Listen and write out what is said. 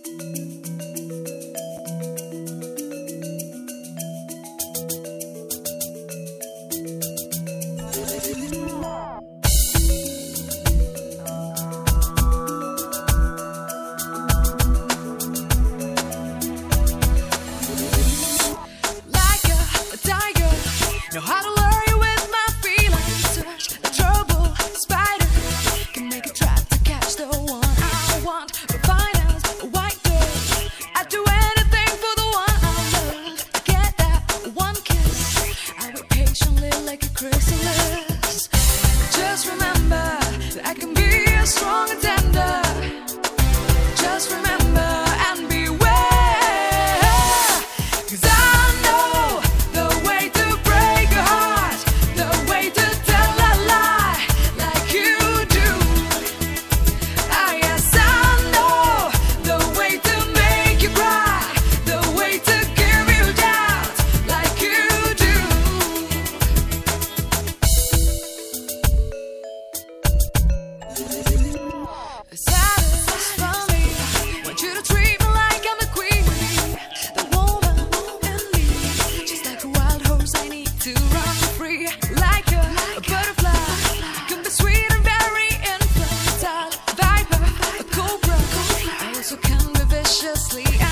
Know how to lure you with my feelings. Search the trouble, spider can make a trap to catch the one I want. But finance, a white girl, I'd do anything for the one I love. To get that one kiss, I wait patiently like a chrysalis. Just remember that I can be a strong and tender. Just remember and beware, 'cause I know the way to break a heart, the way to tell a lie like you do. Ah yes, I know the way to make you cry, the way to give you doubt like you do. Satisfy me, want you to treat me like I'm the queen bee, the woman in me. Just like a wild horse, I need to run free. Like a butterfly, I can be sweet and very infantile. Viper, a cobra, I also can be viciously